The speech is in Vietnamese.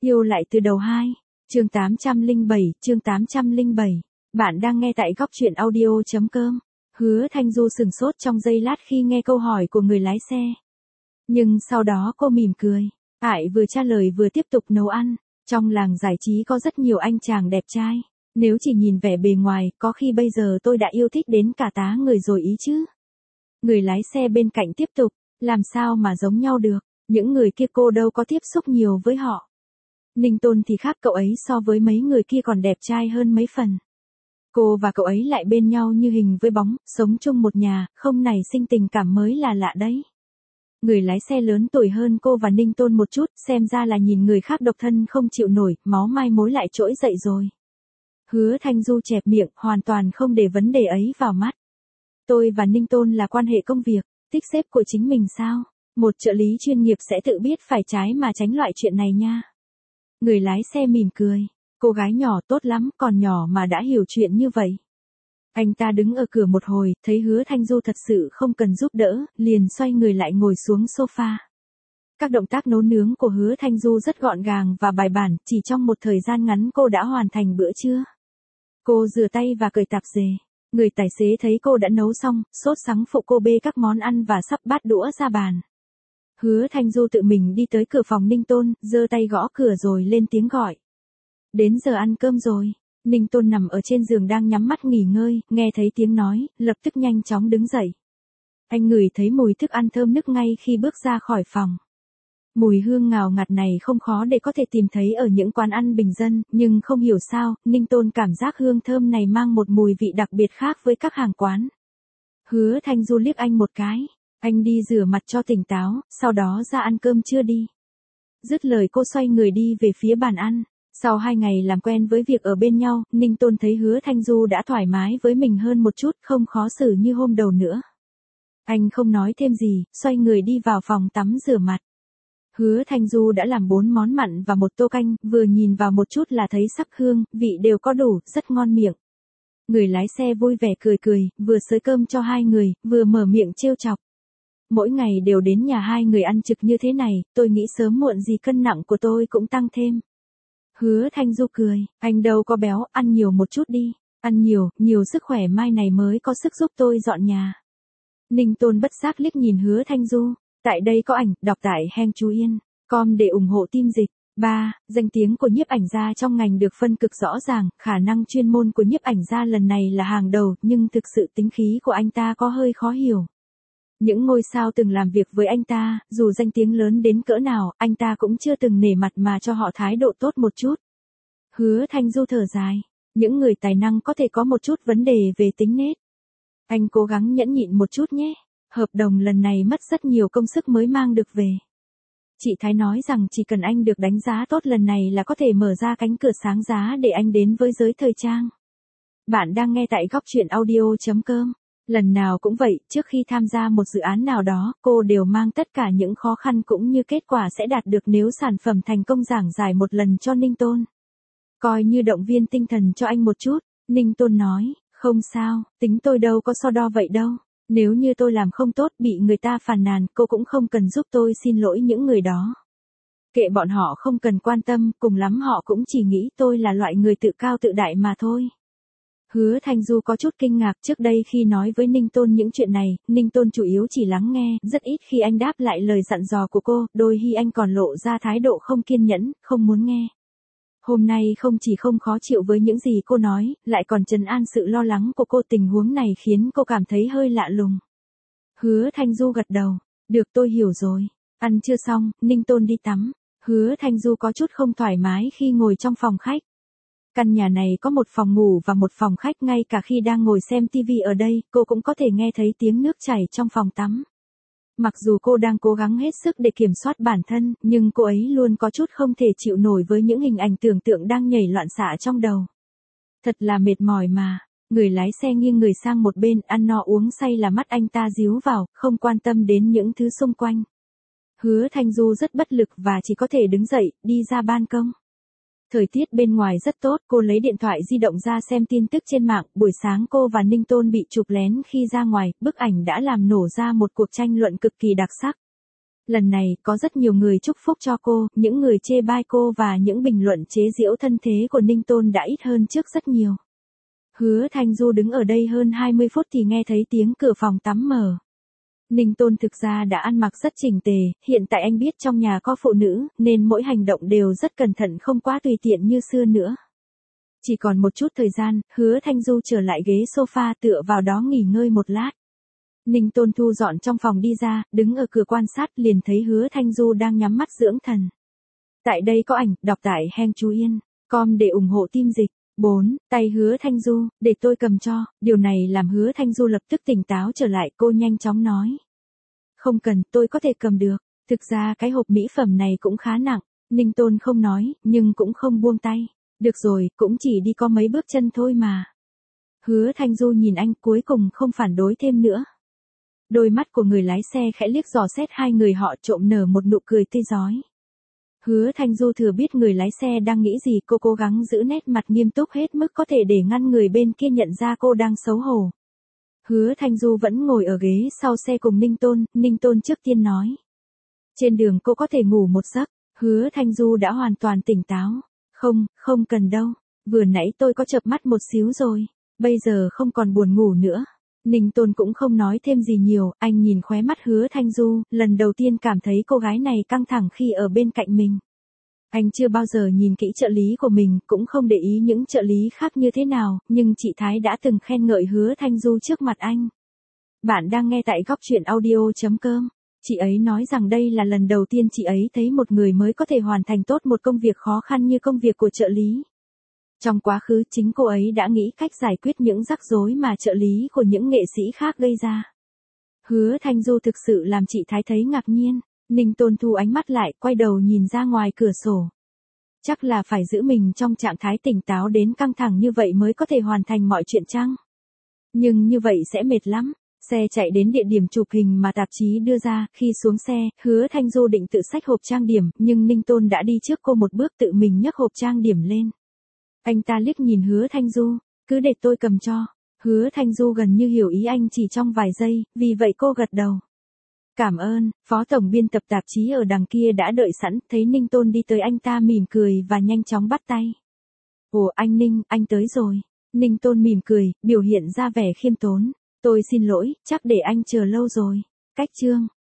Yêu lại từ đầu 2, chương 807. Bạn đang nghe tại góc truyện audio.com. Hứa Thanh Du sừng sốt trong giây lát khi nghe câu hỏi của người lái xe. Nhưng sau đó cô mỉm cười. Ải vừa trả lời vừa tiếp tục nấu ăn. Trong làng giải trí có rất nhiều anh chàng đẹp trai. Nếu chỉ nhìn vẻ bề ngoài, có khi bây giờ tôi đã yêu thích đến cả tá người rồi ý chứ. Người lái xe bên cạnh tiếp tục. Làm sao mà giống nhau được. Những người kia cô đâu có tiếp xúc nhiều với họ. Ninh Tôn thì khác cậu ấy so với mấy người kia còn đẹp trai hơn mấy phần. Cô và cậu ấy lại bên nhau như hình với bóng, sống chung một nhà, không nảy sinh tình cảm mới là lạ đấy. Người lái xe lớn tuổi hơn cô và Ninh Tôn một chút, xem ra là nhìn người khác độc thân không chịu nổi, máu mai mối lại trỗi dậy rồi. Hứa Thanh Du chẹp miệng, hoàn toàn không để vấn đề ấy vào mắt. Tôi và Ninh Tôn là quan hệ công việc, thích sếp của chính mình sao? Một trợ lý chuyên nghiệp sẽ tự biết phải trái mà tránh loại chuyện này nha. Người lái xe mỉm cười. Cô gái nhỏ tốt lắm, còn nhỏ mà đã hiểu chuyện như vậy. Anh ta đứng ở cửa một hồi, thấy Hứa Thanh Du thật sự không cần giúp đỡ, liền xoay người lại ngồi xuống sofa. Các động tác nấu nướng của Hứa Thanh Du rất gọn gàng và bài bản, chỉ trong một thời gian ngắn cô đã hoàn thành bữa trưa. Cô rửa tay và cởi tạp dề. Người tài xế thấy cô đã nấu xong, sốt sắng phụ cô bê các món ăn và sắp bát đũa ra bàn. Hứa Thanh Du tự mình đi tới cửa phòng Ninh Tôn, giơ tay gõ cửa rồi lên tiếng gọi. Đến giờ ăn cơm rồi. Ninh Tôn nằm ở trên giường đang nhắm mắt nghỉ ngơi, nghe thấy tiếng nói, lập tức nhanh chóng đứng dậy. Anh ngửi thấy mùi thức ăn thơm nức ngay khi bước ra khỏi phòng. Mùi hương ngào ngạt này không khó để có thể tìm thấy ở những quán ăn bình dân, nhưng không hiểu sao, Ninh Tôn cảm giác hương thơm này mang một mùi vị đặc biệt khác với các hàng quán. Hứa Thanh Du liếc anh một cái. Anh đi rửa mặt cho tỉnh táo, sau đó ra ăn cơm trưa đi. Dứt lời cô xoay người đi về phía bàn ăn. Sau 2 ngày làm quen với việc ở bên nhau, Ninh Tôn thấy Hứa Thanh Du đã thoải mái với mình hơn một chút, không khó xử như hôm đầu nữa. Anh không nói thêm gì, xoay người đi vào phòng tắm rửa mặt. Hứa Thanh Du đã làm 4 món mặn và 1 tô canh, vừa nhìn vào một chút là thấy sắc hương, vị đều có đủ, rất ngon miệng. Người lái xe vui vẻ cười cười, vừa xới cơm cho 2 người, vừa mở miệng trêu chọc. Mỗi ngày đều đến nhà 2 người ăn trực như thế này, tôi nghĩ sớm muộn gì cân nặng của tôi cũng tăng thêm. Hứa Thanh Du cười, anh đâu có béo, ăn nhiều một chút đi, ăn nhiều sức khỏe mai này mới có sức giúp tôi dọn nhà. Ninh Tôn bất giác liếc nhìn Hứa Thanh Du, tại đây có ảnh, đọc tại Heng Chú Yên, com để ủng hộ team dịch. 3. Danh tiếng của nhiếp ảnh gia trong ngành được phân cực rõ ràng, khả năng chuyên môn của nhiếp ảnh gia lần này là hàng đầu, nhưng thực sự tính khí của anh ta có hơi khó hiểu. Những ngôi sao từng làm việc với anh ta, dù danh tiếng lớn đến cỡ nào, anh ta cũng chưa từng nể mặt mà cho họ thái độ tốt một chút. Hứa Thanh Du thở dài. Những người tài năng có thể có một chút vấn đề về tính nết. Anh cố gắng nhẫn nhịn một chút nhé. Hợp đồng lần này mất rất nhiều công sức mới mang được về. Chị Thái nói rằng chỉ cần anh được đánh giá tốt lần này là có thể mở ra cánh cửa sáng giá để anh đến với giới thời trang. Bạn đang nghe tại góc truyện audio.com. Lần nào cũng vậy, trước khi tham gia một dự án nào đó, cô đều mang tất cả những khó khăn cũng như kết quả sẽ đạt được nếu sản phẩm thành công giảng giải một lần cho Ninh Tôn. Coi như động viên tinh thần cho anh một chút, Ninh Tôn nói, không sao, tính tôi đâu có so đo vậy đâu. Nếu như tôi làm không tốt bị người ta phàn nàn, cô cũng không cần giúp tôi xin lỗi những người đó. Kệ bọn họ không cần quan tâm, cùng lắm họ cũng chỉ nghĩ tôi là loại người tự cao tự đại mà thôi. Hứa Thanh Du có chút kinh ngạc trước đây khi nói với Ninh Tôn những chuyện này, Ninh Tôn chủ yếu chỉ lắng nghe, rất ít khi anh đáp lại lời dặn dò của cô, đôi khi anh còn lộ ra thái độ không kiên nhẫn, không muốn nghe. Hôm nay không chỉ không khó chịu với những gì cô nói, lại còn trấn an sự lo lắng của cô, tình huống này khiến cô cảm thấy hơi lạ lùng. Hứa Thanh Du gật đầu, được tôi hiểu rồi. Ăn chưa xong, Ninh Tôn đi tắm. Hứa Thanh Du có chút không thoải mái khi ngồi trong phòng khách. Căn nhà này có một phòng ngủ và một phòng khách, ngay cả khi đang ngồi xem tivi ở đây, cô cũng có thể nghe thấy tiếng nước chảy trong phòng tắm. Mặc dù cô đang cố gắng hết sức để kiểm soát bản thân, nhưng cô ấy luôn có chút không thể chịu nổi với những hình ảnh tưởng tượng đang nhảy loạn xạ trong đầu. Thật là mệt mỏi mà. Người lái xe nghiêng người sang một bên, ăn no uống say là mắt anh ta díu vào, không quan tâm đến những thứ xung quanh. Hứa Thanh Du rất bất lực và chỉ có thể đứng dậy, đi ra ban công. Thời tiết bên ngoài rất tốt, cô lấy điện thoại di động ra xem tin tức trên mạng, buổi sáng cô và Ninh Tôn bị chụp lén khi ra ngoài, bức ảnh đã làm nổ ra một cuộc tranh luận cực kỳ đặc sắc. Lần này, có rất nhiều người chúc phúc cho cô, những người chê bai cô và những bình luận chế giễu thân thế của Ninh Tôn đã ít hơn trước rất nhiều. Hứa Thanh Du đứng ở đây hơn 20 phút thì nghe thấy tiếng cửa phòng tắm mở. Ninh Tôn thực ra đã ăn mặc rất chỉnh tề, hiện tại anh biết trong nhà có phụ nữ, nên mỗi hành động đều rất cẩn thận không quá tùy tiện như xưa nữa. Chỉ còn một chút thời gian, Hứa Thanh Du trở lại ghế sofa tựa vào đó nghỉ ngơi một lát. Ninh Tôn thu dọn trong phòng đi ra, đứng ở cửa quan sát liền thấy Hứa Thanh Du đang nhắm mắt dưỡng thần. Tại đây có ảnh, đọc tại Heng Chú Yên, com để ủng hộ team dịch. 4. Tay Hứa Thanh Du, để tôi cầm cho, điều này làm Hứa Thanh Du lập tức tỉnh táo trở lại, cô nhanh chóng nói. Không cần, tôi có thể cầm được, thực ra cái hộp mỹ phẩm này cũng khá nặng, Ninh Tôn không nói, nhưng cũng không buông tay. Được rồi, cũng chỉ đi có mấy bước chân thôi mà. Hứa Thanh Du nhìn anh cuối cùng không phản đối thêm nữa. Đôi mắt của người lái xe khẽ liếc dò xét hai người họ trộm nở một nụ cười tươi rói. Hứa Thanh Du thừa biết người lái xe đang nghĩ gì, cô cố gắng giữ nét mặt nghiêm túc hết mức có thể để ngăn người bên kia nhận ra cô đang xấu hổ. Hứa Thanh Du vẫn ngồi ở ghế sau xe cùng Ninh Tôn trước tiên nói. Trên đường cô có thể ngủ một giấc, Hứa Thanh Du đã hoàn toàn tỉnh táo. Không cần đâu, vừa nãy tôi có chợp mắt một xíu rồi, bây giờ không còn buồn ngủ nữa. Ninh Tôn cũng không nói thêm gì nhiều, anh nhìn khóe mắt Hứa Thanh Du, lần đầu tiên cảm thấy cô gái này căng thẳng khi ở bên cạnh mình. Anh chưa bao giờ nhìn kỹ trợ lý của mình, cũng không để ý những trợ lý khác như thế nào, nhưng chị Thái đã từng khen ngợi Hứa Thanh Du trước mặt anh. Bạn đang nghe tại góc truyện audio.com. Chị ấy nói rằng đây là lần đầu tiên chị ấy thấy một người mới có thể hoàn thành tốt một công việc khó khăn như công việc của trợ lý. Trong quá khứ chính cô ấy đã nghĩ cách giải quyết những rắc rối mà trợ lý của những nghệ sĩ khác gây ra. Hứa Thanh Du thực sự làm chị Thái thấy ngạc nhiên. Ninh Tôn thu ánh mắt lại, quay đầu nhìn ra ngoài cửa sổ. Chắc là phải giữ mình trong trạng thái tỉnh táo đến căng thẳng như vậy mới có thể hoàn thành mọi chuyện chăng? Nhưng như vậy sẽ mệt lắm. Xe chạy đến địa điểm chụp hình mà tạp chí đưa ra, khi xuống xe, Hứa Thanh Du định tự xách hộp trang điểm, nhưng Ninh Tôn đã đi trước cô một bước tự mình nhấc hộp trang điểm lên. Anh ta liếc nhìn Hứa Thanh Du, cứ để tôi cầm cho. Hứa Thanh Du gần như hiểu ý anh chỉ trong vài giây, vì vậy cô gật đầu. Cảm ơn, phó tổng biên tập tạp chí ở đằng kia đã đợi sẵn, thấy Ninh Tôn đi tới anh ta mỉm cười và nhanh chóng bắt tay. Ồ anh Ninh, anh tới rồi. Ninh Tôn mỉm cười, biểu hiện ra vẻ khiêm tốn. Tôi xin lỗi, chắc để anh chờ lâu rồi. Cách chương.